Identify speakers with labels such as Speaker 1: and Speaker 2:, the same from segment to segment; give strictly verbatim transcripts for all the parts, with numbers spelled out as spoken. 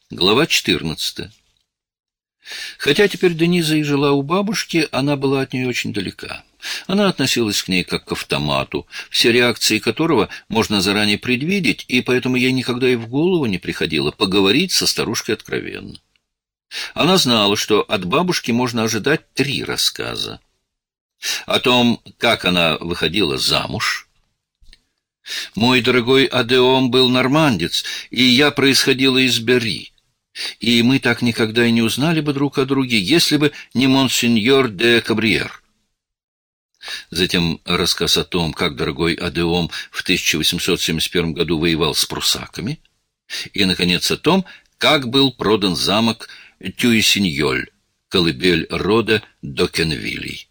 Speaker 1: Глава четырнадцатая. Хотя теперь Дениза и жила у бабушки, она была от нее очень далека. Она относилась к ней как к автомату, все реакции которого можно заранее предвидеть, и поэтому ей никогда и в голову не приходило поговорить со старушкой откровенно. Она знала, что от бабушки можно ожидать три рассказа. О том, как она выходила замуж. Мой дорогой Адеом был нормандец, и я происходила из Берри. И мы так никогда и не узнали бы друг о друге, если бы не монсеньор де Кабриер. Затем рассказ о том, как дорогой Адеом в тысяча восемьсот семьдесят первом году воевал с прусаками. И, наконец, о том, как был продан замок Тюи-Синьоль, колыбель рода Докенвилей.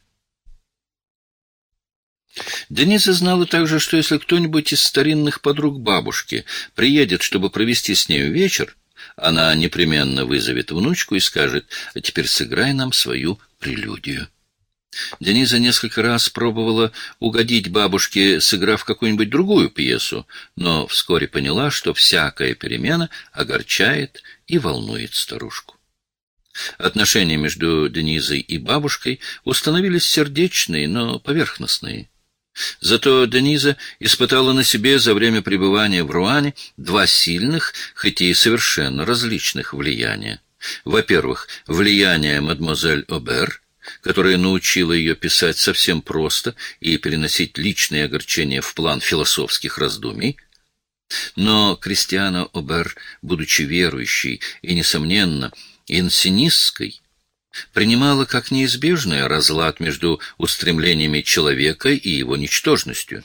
Speaker 1: Дениза знала также, что если кто-нибудь из старинных подруг бабушки приедет, чтобы провести с нею вечер, она непременно вызовет внучку и скажет: «А теперь сыграй нам свою прелюдию». Дениза несколько раз пробовала угодить бабушке, сыграв какую-нибудь другую пьесу, но вскоре поняла, что всякая перемена огорчает и волнует старушку. Отношения между Денизой и бабушкой установились сердечные, но поверхностные. Зато Дениза испытала на себе за время пребывания в Руане два сильных, хоть и совершенно различных влияния. Во-первых, влияние мадемуазель Обер, которая научила ее писать совсем просто и переносить личные огорчения в план философских раздумий. Но Кристиана Обер, будучи верующей и, несомненно, инсинистской, принимала как неизбежный разлад между устремлениями человека и его ничтожностью.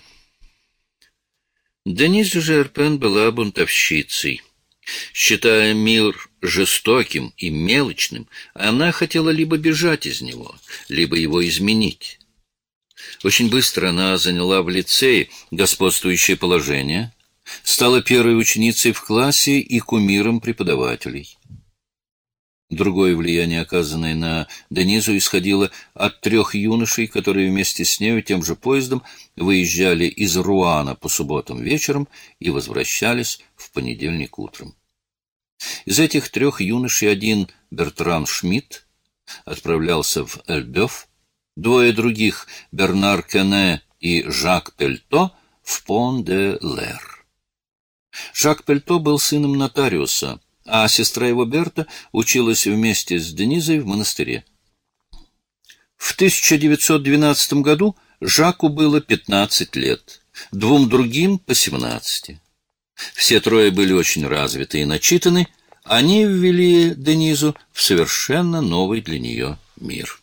Speaker 1: Дениза Жерпен была бунтовщицей. Считая мир жестоким и мелочным, она хотела либо бежать из него, либо его изменить. Очень быстро она заняла в лицее господствующее положение, стала первой ученицей в классе и кумиром преподавателей. Другое влияние, оказанное на Денизу, исходило от трех юношей, которые вместе с нею тем же поездом выезжали из Руана по субботам вечером и возвращались в понедельник утром. Из этих трех юношей один, Бертран Шмидт, отправлялся в Эльбёв, двое других, Бернар Кене и Жак Пельто, в Пон-де-Лер. Жак Пельто был сыном нотариуса, а сестра его Берта училась вместе с Денизой в монастыре. В тысяча девятьсот двенадцатом году Жаку было пятнадцать лет, двум другим по семнадцать. Все трое были очень развиты и начитаны, они ввели Денизу в совершенно новый для нее мир.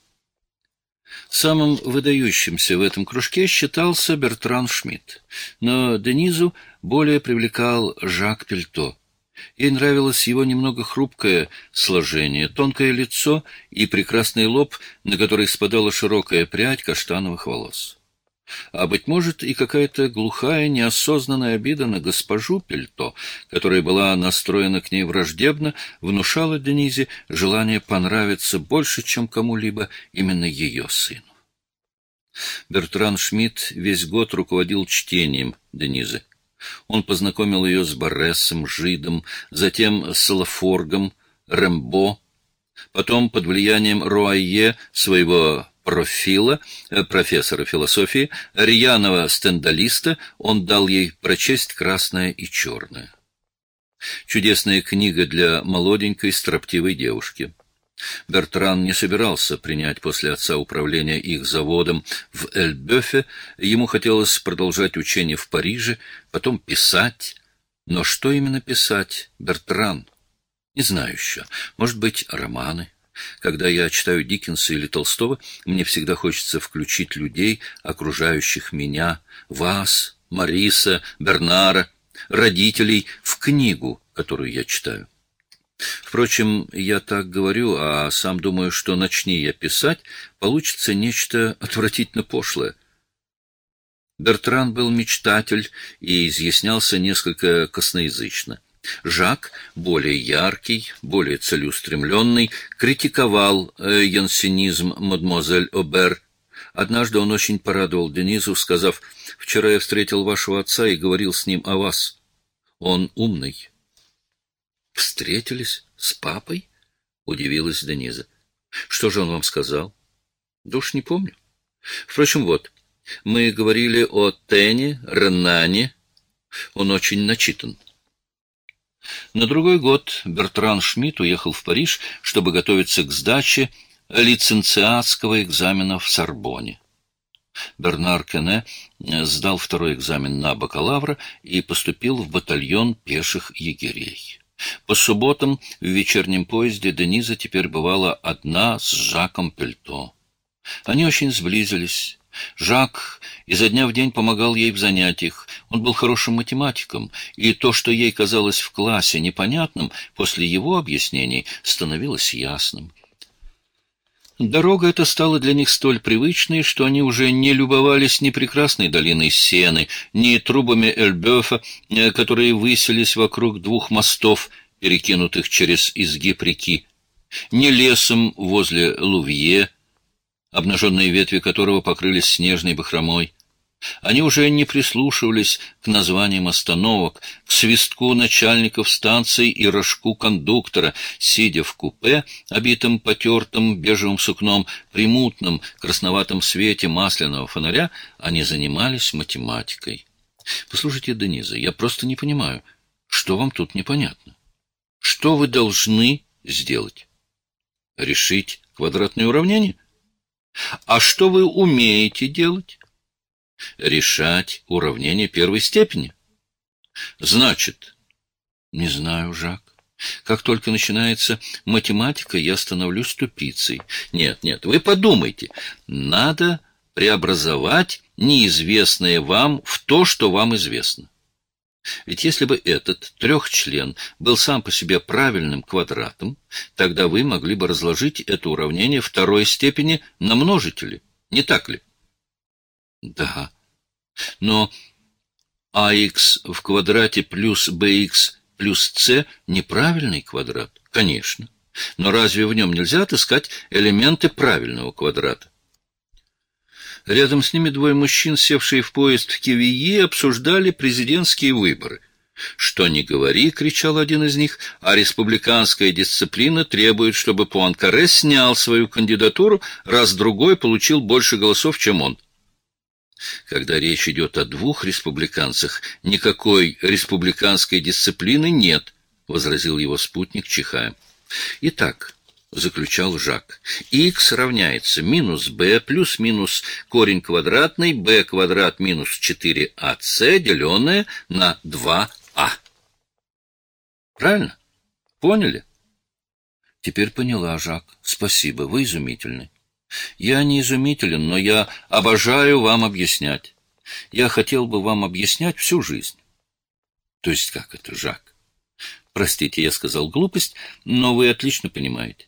Speaker 1: Самым выдающимся в этом кружке считался Бертран Шмидт, но Денизу более привлекал Жак Пельто. Ей нравилось его немного хрупкое сложение, тонкое лицо и прекрасный лоб, на который спадала широкая прядь каштановых волос. А, быть может, и какая-то глухая, неосознанная обида на госпожу Пельто, которая была настроена к ней враждебно, внушала Денизе желание понравиться больше, чем кому-либо, именно ее сыну. Бертран Шмидт весь год руководил чтением Денизы. Он познакомил ее с Барресом, Жидом, затем с Лафоргом, Рембо, потом под влиянием Руайе, своего профила, профессора философии, рьяного стендалиста, он дал ей прочесть «Красное и черное». Чудесная книга для молоденькой, строптивой девушки. Бертран не собирался принять после отца управление их заводом в Эльбёфе, ему хотелось продолжать учение в Париже, потом писать. Но что именно писать, Бертран? Не знаю еще. Может быть, романы. Когда я читаю Диккенса или Толстого, мне всегда хочется включить людей, окружающих меня, вас, Мариса, Бернара, родителей, в книгу, которую я читаю. Впрочем, я так говорю, а сам думаю, что начни я писать, получится нечто отвратительно пошлое. Бертран был мечтатель и изъяснялся несколько косноязычно. Жак, более яркий, более целеустремленный, критиковал э, янсенизм мадемуазель Обер. Однажды он очень порадовал Денизу, сказав: «Вчера я встретил вашего отца и говорил с ним о вас. Он умный». Встретились с папой? Удивилась Дениза. Что же он вам сказал? Да уж не помню. Впрочем, вот, мы говорили о Тене, Ренане. Он очень начитан. На другой год Бертран Шмидт уехал в Париж, чтобы готовиться к сдаче лиценциатского экзамена в Сорбонне. Бернар Кене сдал второй экзамен на бакалавра и поступил в батальон пеших егерей. По субботам в вечернем поезде Дениза теперь бывала одна с Жаком Пельто. Они очень сблизились. Жак изо дня в день помогал ей в занятиях. Он был хорошим математиком, и то, что ей казалось в классе непонятным, после его объяснений становилось ясным. Дорога эта стала для них столь привычной, что они уже не любовались ни прекрасной долиной Сены, ни трубами Эльбёфа, которые высились вокруг двух мостов, перекинутых через изгиб реки, ни лесом возле Лувье, обнаженные ветви которого покрылись снежной бахромой. Они уже не прислушивались к названиям остановок, к свистку начальников станций и рожку кондуктора. Сидя в купе, обитым потертым бежевым сукном, при мутном красноватом свете масляного фонаря, они занимались математикой. Послушайте, Дениза, я просто не понимаю, что вам тут непонятно? Что вы должны сделать? Решить квадратные уравнения? А что вы умеете делать? Решать уравнения первой степени. Значит, не знаю, Жак. Как только начинается математика, я становлюсь тупицей. Нет, нет, вы подумайте. Надо преобразовать неизвестное вам в то, что вам известно. Ведь если бы этот трехчлен был сам по себе правильным квадратом, тогда вы могли бы разложить это уравнение второй степени на множители. Не так ли? Да. Но АХ в квадрате плюс БХ плюс С неправильный квадрат? Конечно. Но разве в нем нельзя отыскать элементы правильного квадрата? Рядом с ними двое мужчин, севшие в поезд в Кивие, обсуждали президентские выборы. «Что ни говори», — кричал один из них, — «а республиканская дисциплина требует, чтобы Пуанкаре снял свою кандидатуру, раз другой получил больше голосов, чем он». Когда речь идет о двух республиканцах, никакой республиканской дисциплины нет, — возразил его спутник, чихая. Итак, — заключал Жак, — х равняется минус b плюс минус корень квадратный b квадрат минус четыре а цэ, деленное на два а. Правильно? Поняли? Теперь поняла, Жак. Спасибо, вы изумительны. Я не изумителен, но я обожаю вам объяснять. Я хотел бы вам объяснять всю жизнь. То есть как это, Жак? Простите, я сказал глупость, но вы отлично понимаете.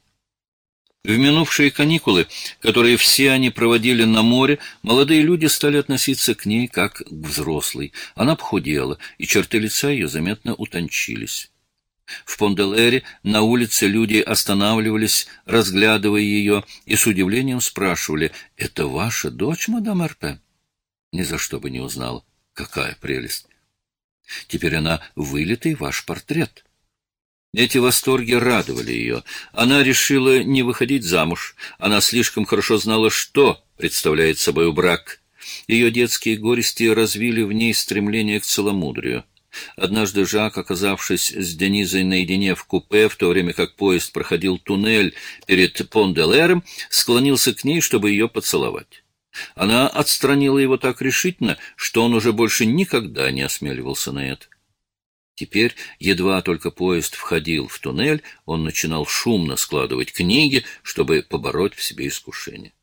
Speaker 1: В минувшие каникулы, которые все они проводили на море, молодые люди стали относиться к ней как к взрослой. Она похудела, и черты лица ее заметно утончились. В Пон-де-Лэре на улице люди останавливались, разглядывая ее, и с удивлением спрашивали: «Это ваша дочь, мадам Эрпе?» Ни за что бы не узнала. Какая прелесть! Теперь она вылитый ваш портрет. Эти восторги радовали ее. Она решила не выходить замуж. Она слишком хорошо знала, что представляет собой брак. Ее детские горести развили в ней стремление к целомудрию. Однажды Жак, оказавшись с Денизой наедине в купе, в то время как поезд проходил туннель перед Пон-де-Лэром, склонился к ней, чтобы ее поцеловать. Она отстранила его так решительно, что он уже больше никогда не осмеливался на это. Теперь, едва только поезд входил в туннель, он начинал шумно складывать книги, чтобы побороть в себе искушение.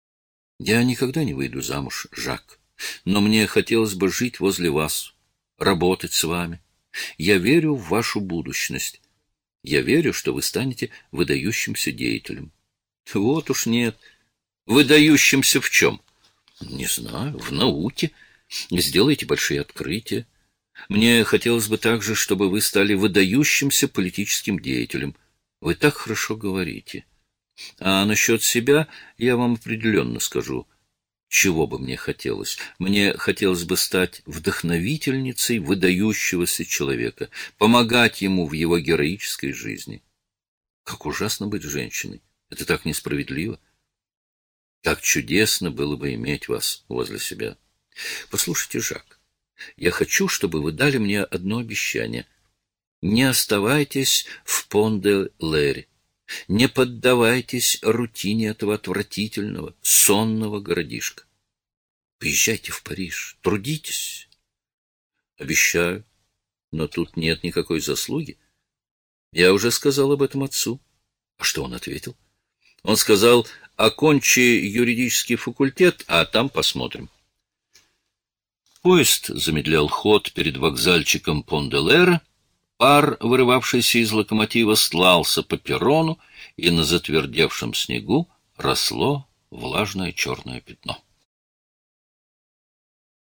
Speaker 1: «Я никогда не выйду замуж, Жак, но мне хотелось бы жить возле вас, работать с вами. Я верю в вашу будущность. Я верю, что вы станете выдающимся деятелем». Вот уж нет. Выдающимся в чем? Не знаю, в науке. Сделайте большие открытия. Мне хотелось бы также, чтобы вы стали выдающимся политическим деятелем. Вы так хорошо говорите. А насчет себя я вам определенно скажу. Чего бы мне хотелось? Мне хотелось бы стать вдохновительницей выдающегося человека, помогать ему в его героической жизни. Как ужасно быть женщиной! Это так несправедливо! Как чудесно было бы иметь вас возле себя! Послушайте, Жак, я хочу, чтобы вы дали мне одно обещание. Не оставайтесь в Пон-де-Лэре. Не поддавайтесь рутине этого отвратительного, сонного городишка. Поезжайте в Париж, трудитесь. Обещаю, но тут нет никакой заслуги. Я уже сказал об этом отцу. А что он ответил? Он сказал: окончи юридический факультет, а там посмотрим. Поезд замедлял ход перед вокзальчиком Пон-де-Лэра. Пар, вырывавшийся из локомотива, стлался по перрону, и на затвердевшем снегу росло влажное черное пятно.